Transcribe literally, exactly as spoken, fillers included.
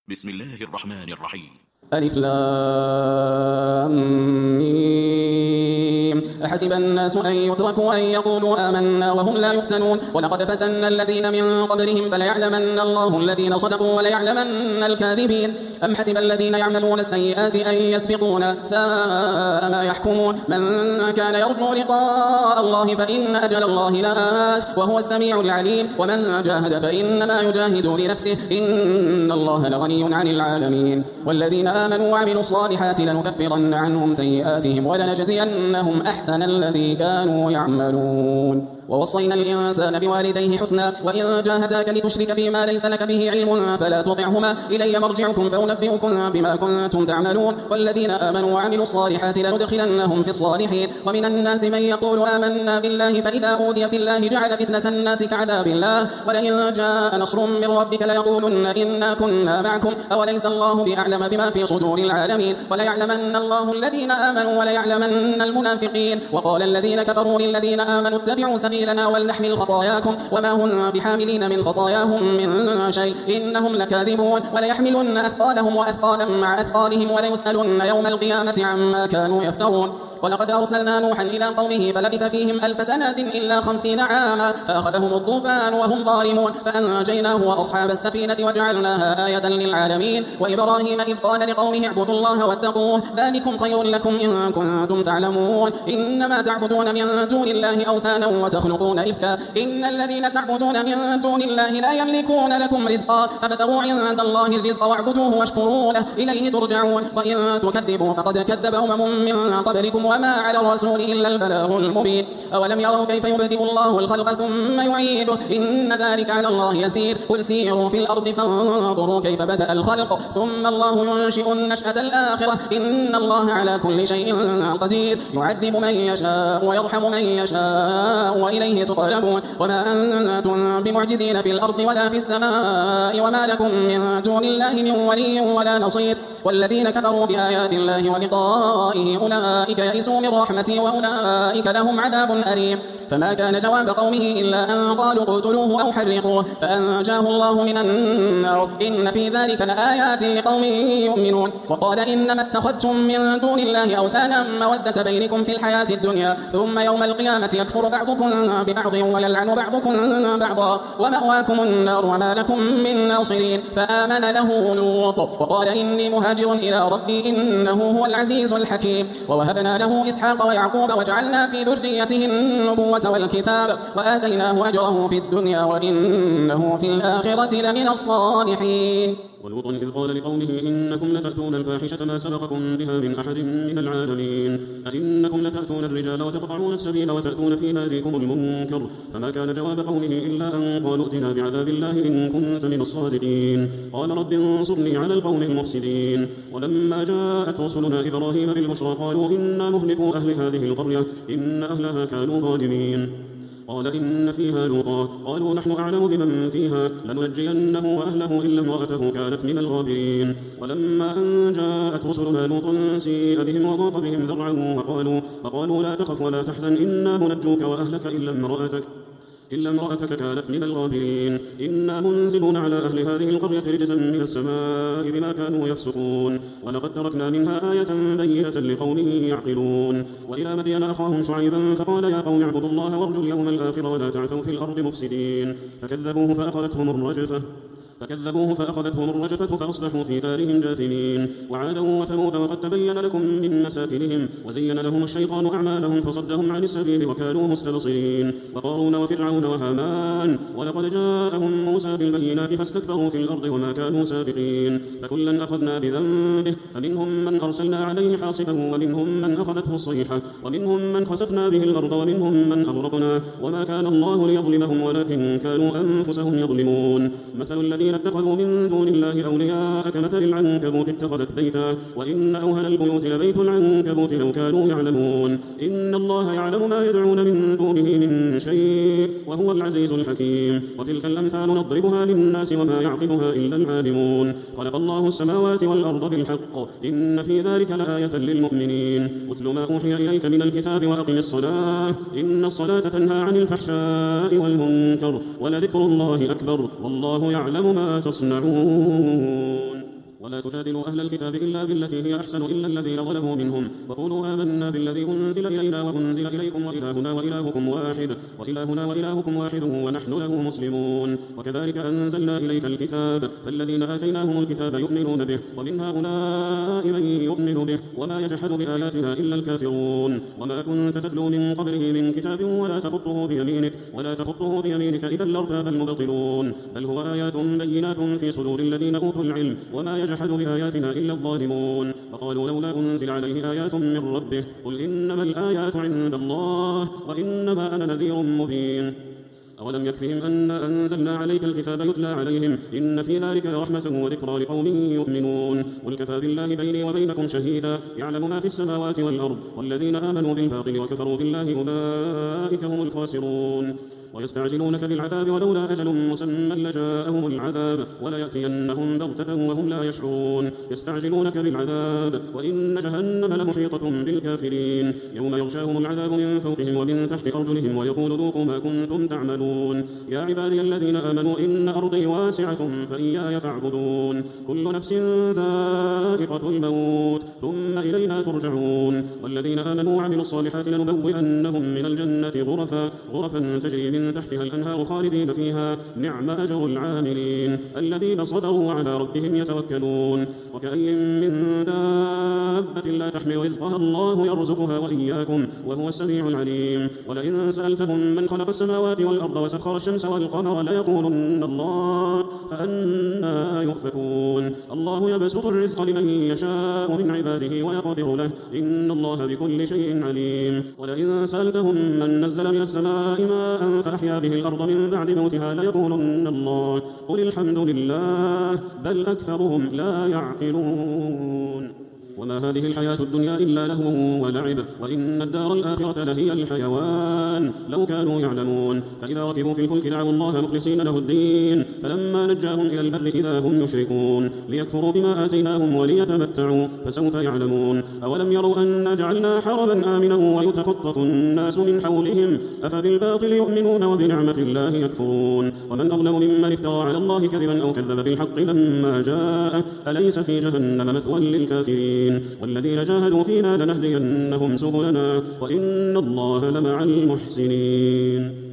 بسم الله الرحمن الرحيم. ألف لام ميم. أحسب الناس أن يتركوا أن يقولوا آمنا وهم لا يفتنون ولقد فتنا الذين من قبلهم فليعلمن الله الذين صدقوا وليعلمن الكاذبين. أم حسب الذين يعملون السيئات أن يسبقونا ساء ما يحكمون. من كان يرجو لقاء الله فإن أجل الله لآت وهو السميع العليم. ومن جاهد فإنما يجاهد لنفسه إن الله لغني عن العالمين. والذين آمنوا وعملوا الصالحات لنكفرن عنهم سيئاتهم ولنجزينهم أحسن الذي كانوا يعملون. ووصينا الإنسان بوالديه حسنا وإن جاهداك لتشرك بما ليس لك به علم فلا تطعهما إلي مرجعكم فأنبئكم بما كنتم تعملون. والذين آمنوا وعملوا الصالحات لندخلنهم في الصالحين. ومن الناس من يقول آمنا بالله فإذا أوذي في الله جعل فتنة الناس كعذاب الله ولئن جاء نصر من ربك ليقولن إنا كنا معكم أوليس الله بأعلم بما في صدور العالمين. وليعلمن الله الذين آمنوا وليعلمن المنافقين. وقال الذين كفروا للذين آمنوا اتبعوا سبيلنا ولنحمل خطاياكم وما هم بحاملين من خطاياهم من شيء إنهم لكاذبون. وليحملن أثقالهم وأثقالا مع أثقالهم وليسألن يوم القيامة عما كانوا يفترون. ولقد أرسلنا نوحا إلى قومه فلبث فيهم ألف سنة إلا خمسين عاما فأخذهم الطوفان وهم ظالمون فأنجيناه وأصحاب السفينة وجعلناها آية للعالمين. وإبراهيم إذ قال لقومه اعبدوا الله واتقوه ذلكم خير لكم إن كنتم تعلمون. إنما تعبدون من دون الله أوثانا وتخلقون إفكا إن الذين تعبدون من دون الله لا يملكون لكم رزقا فابتغوا عند الله الرزق واعبدوه واشكروا له إليه ترجعون. وإن تكذبوا فقد كذب أمم من قبلكم وما على الرسول إلا البلاغ المبين. أولم يروا كيف يبدئ الله الخلق ثم يعيده إن ذلك على الله يسير. قل سيروا في الأرض فانظروا كيف بدأ الخلق ثم الله ينشئ النشأة الآخرة إن الله على كل شيء قدير. يعذب من يشاء ويرحم من يشاء وإليه تقلبون. وما أنتم بمعجزين في الأرض ولا في السماء وما لكم من دون الله من ولي ولا نصير. والذين كفروا بآيات الله ولقائه أولئك يئسوا من رحمتي وأولئك لهم عذاب أليم. فما كان جواب قومه إلا أن قالوا اقتلوه أو حرقوه فأنجاه الله من النار إن في ذلك لآيات لقوم يؤمنون. وقال إنما اتخذتم من دون الله أوثانا مودة بينكم في الحياة الدنيا ثم يوم القيامة يكفر بعضكم ببعض ويلعن بعضكم بعضا ومأواكم النار وما لكم من ناصرين. فآمن له لوط وقال إني مهاجر إلى ربي إنه هو العزيز الحكيم. ووهبنا له إسحاق ويعقوب وجعلنا في ذريته النبوة والكتاب وآتيناه أجره في الدنيا وإنه في الآخرة لمن الصالحين. ولوط إذ قال لقومه إنكم لتأتون الفاحشة ما سبقكم بها من أحد من العالمين أئنكم لتأتون الرجال وتقطعون السبيل وتأتون في ناديكم المنكر. فما كان جواب قومه إلا أن قالوا ائتنا بعذاب الله إن كنت من الصادقين. قال رب انصرني على القوم المفسدين. ولما جاءت رسلنا إبراهيم بالبشرى قالوا إنا مهلكوا أهل هذه القرية إن أهلها كانوا ظالمين. قال إن فيها لوطا قالوا نحن أعلم بمن فيها لننجينه وأهله إلا امرأته كانت من الغابرين. ولما أن جاءت رسلنا لوطا سيء بهم وضاق بهم ذرعا وقالوا, وقالوا لا تخف ولا تحزن إنا منجوك وأهلك إلا امرأتك إلا امرأتك كانت من الغابرين. إنا منزلون على أهل هذه القرية رجزا من السماء بما كانوا يفسقون. ولقد تركنا منها آية بينة لقوم يعقلون. وإلى مدين أخاهم شعيبا فقال يا قوم اعبدوا الله وارجوا اليوم الآخر ولا تعثوا في الأرض مفسدين. فكذبوه فأخذتهم الرجفة فكذبوه فأخذتهم الرجفة فأصبحوا في دارهم جاثمين. وعادا وثمود وقد تبين لكم من مساكنهم وزين لهم الشيطان أعمالهم فصدهم عن السبيل وكانوا مستبصرين. وقارون وفرعون وهامان ولقد جاءهم موسى بالبينات فاستكبروا في الأرض وما كانوا سابقين. فكلا أخذنا بذنبه فمنهم من أرسلنا عليه حاصبا ومنهم من أخذته الصيحة ومنهم من خسفنا به الأرض ومنهم من أغرقنا وما كان الله ليظلمهم ولكن كانوا أنفسهم يظلمون. مثل الذين اتخذوا من دون الله أولياء كمثل العنكبوت اتخذت بيتا وإن أوهن البيوت لبيت العنكبوت لو كانوا يعلمون. إن الله يعلم ما يدعون من دونه من شيء وهو العزيز الحكيم. وتلك الأمثال نضربها للناس وما يعقلها إلا العالمون. خلق الله السماوات والأرض بالحق إن في ذلك لآية للمؤمنين. اتل ما أوحي إليك من الكتاب وأقم الصلاة إن الصلاة تنهى عن الفحشاء والمنكر ولذكر الله أكبر والله يعلم ما تصنعون. ولا تجادلوا أهل الكتاب إلا بالتي هي أحسن إلا الذين ظلموا منهم وقولوا آمنا بالذي أنزل إلينا وأنزل إليكم وإلهنا وإلهكم واحد وإلهنا وإلهكم واحد ونحن له مسلمون. وكذلك أنزلنا إليك الكتاب فالذين آتيناهم الكتاب يؤمنون به ومن هؤلاء من يؤمن به وما يجحد بآياتنا إلا الكافرون. وما كنت تتلو من قبله من كتاب ولا تخطه بيمينك ولا تخطه بيمينك إذا لارتاب المبطلون بل هو آيات بينات في صدور الذين أوتوا العلم وما يجحد بآياتنا إلا الظالمون. وقالوا لولا أنزل عليه آيات من ربه قل إنما الآيات عند الله وإنما أنا نذير مبين. أولم يكفهم أن أنزلنا عليك الكتاب يتلى عليهم إن في ذلك رحمة وذكرى لقوم يؤمنون. قل كفى بالله بيني وبينكم شهيدا يعلم ما في السماوات والأرض والذين آمنوا بالباطل وكفروا بالله أولئك هم الخاسرون. ويستعجلونك بالعذاب ولولا أجل مسمى لجاءهم العذاب وليأتينهم بغتة وهم لا يشعرون. يستعجلونك بالعذاب وإن جهنم لمحيطة بالكافرين يوم يغشاهم العذاب من فوقهم ومن تحت أرجلهم ويقول ذوقوا ما كنتم تعملون. يا عبادي الذين آمنوا إن أرضي واسعة فإياي فاعبدون. كل نفس ذائقة الموت ثم إلينا ترجعون. والذين آمنوا وعملوا الصالحات لنبوئنهم من الجنة غرفا غرفا تجري من تحتها الأنهار خالدين فيها نعم أجر العاملين الذين صبروا على ربهم يتوكلون. وكأي من دابة لا تحمل رزقها الله يرزقها وإياكم وهو السميع العليم. ولئن سألتهم من خلق السماوات والأرض وسخر الشمس والقمر ليقولن الله فأنى يؤفكون. الله يبسط الرزق لمن يشاء من عباده ويقدر له إن الله بكل شيء عليم. ولئن سألتهم من نزل من السماء ماء فأحيا به الأرض من بعد موتها ليقولن الله قل الحمد لله بل أكثرهم لا يعقلون. وما هذه الحياة الدنيا إلا لهو ولعب وإن الدار الآخرة لهي الحيوان لو كانوا يعلمون. فإذا ركبوا في الفلك دعوا الله مخلصين له الدين فلما نجاهم إلى البر إذا هم يشركون ليكفروا بما آتيناهم وليتمتعوا فسوف يعلمون. أولم يروا أنا جعلنا حرما آمنا ويتخطف الناس من حولهم أفبالباطل يؤمنون وبنعمة الله يكفرون. ومن أظلم ممن افترى على الله كذبا أو كذب بالحق لما جاءه أليس في جهنم مثوى للكافرين. والذين جاهدوا فينا لنهدينهم سبلنا وإن الله لمع المحسنين.